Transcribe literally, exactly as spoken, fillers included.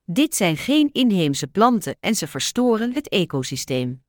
Dit zijn geen inheemse planten en ze verstoren het ecosysteem.